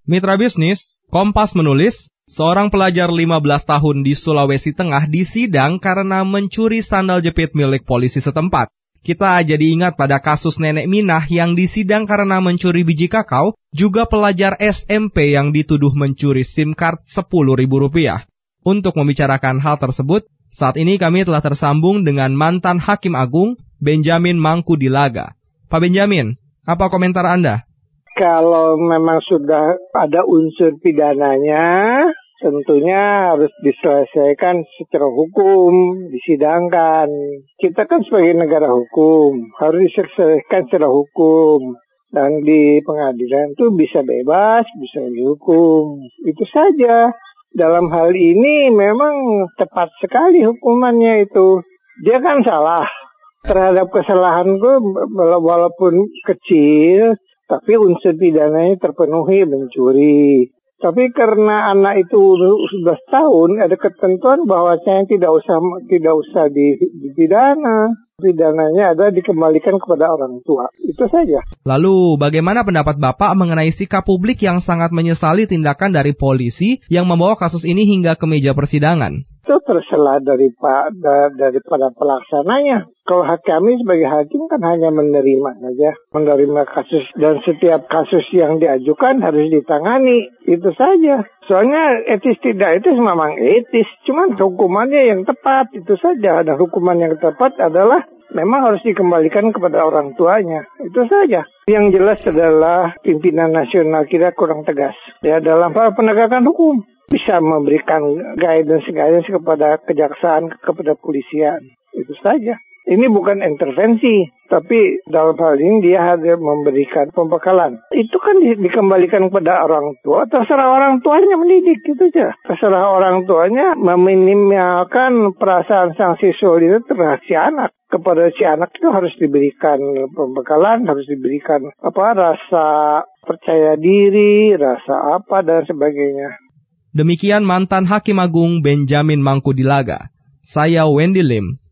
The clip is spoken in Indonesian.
Mitra bisnis, Kompas menulis, seorang pelajar 15 tahun di Sulawesi Tengah disidang karena mencuri sandal jepit milik polisi setempat. Kita jadi ingat pada kasus nenek Minah yang disidang karena mencuri biji kakao, juga pelajar SMP yang dituduh mencuri SIM card Rp10.000. Untuk membicarakan hal tersebut, saat ini kami telah tersambung dengan mantan Hakim Agung, Benjamin Mangkudilaga. Pak Benjamin, apa komentar Anda? Kalau memang sudah ada unsur pidananya, tentunya harus diselesaikan secara hukum, disidangkan. Kita kan sebagai negara hukum, harus diselesaikan secara hukum. Dan di pengadilan itu bisa bebas, bisa dihukum. Itu saja. Dalam hal ini memang tepat sekali hukumannya itu. Dia kan salah. Terhadap kesalahan itu walaupun kecil, tapi unsur pidananya terpenuhi mencuri. Tapi karena anak itu sudah setahun, ada ketentuan bahwasanya tidak usah dipidana. Pidananya ada dikembalikan kepada orang tua. Itu saja. Lalu bagaimana pendapat Bapak mengenai sikap publik yang sangat menyesali tindakan dari polisi yang membawa kasus ini hingga ke meja persidangan? Itu terserah daripada pelaksananya. Kalau kami sebagai hakim kan hanya menerima saja, menerima kasus, dan setiap kasus yang diajukan harus ditangani, itu saja. Soalnya etis tidak etis memang etis, cuman hukumannya yang tepat, itu saja. Dan hukuman yang tepat adalah memang harus dikembalikan kepada orang tuanya, itu saja. Yang jelas adalah pimpinan nasional kita kurang tegas ya dalam hal penegakan hukum. Bisa memberikan guidance kepada kejaksaan, kepada polisian. Itu saja. Ini bukan intervensi, tapi dalam hal ini dia harus memberikan pembekalan. Itu kan dikembalikan kepada orang tua, terserah orang tuanya mendidik, gitu aja. Terserah orang tuanya meminimalkan perasaan sang siswa itu terhadap si anak. Kepada si anak itu harus diberikan pembekalan, harus diberikan rasa percaya diri, rasa apa dan sebagainya. Demikian mantan Hakim Agung Benjamin Mangkudilaga. Saya Wendy Lim.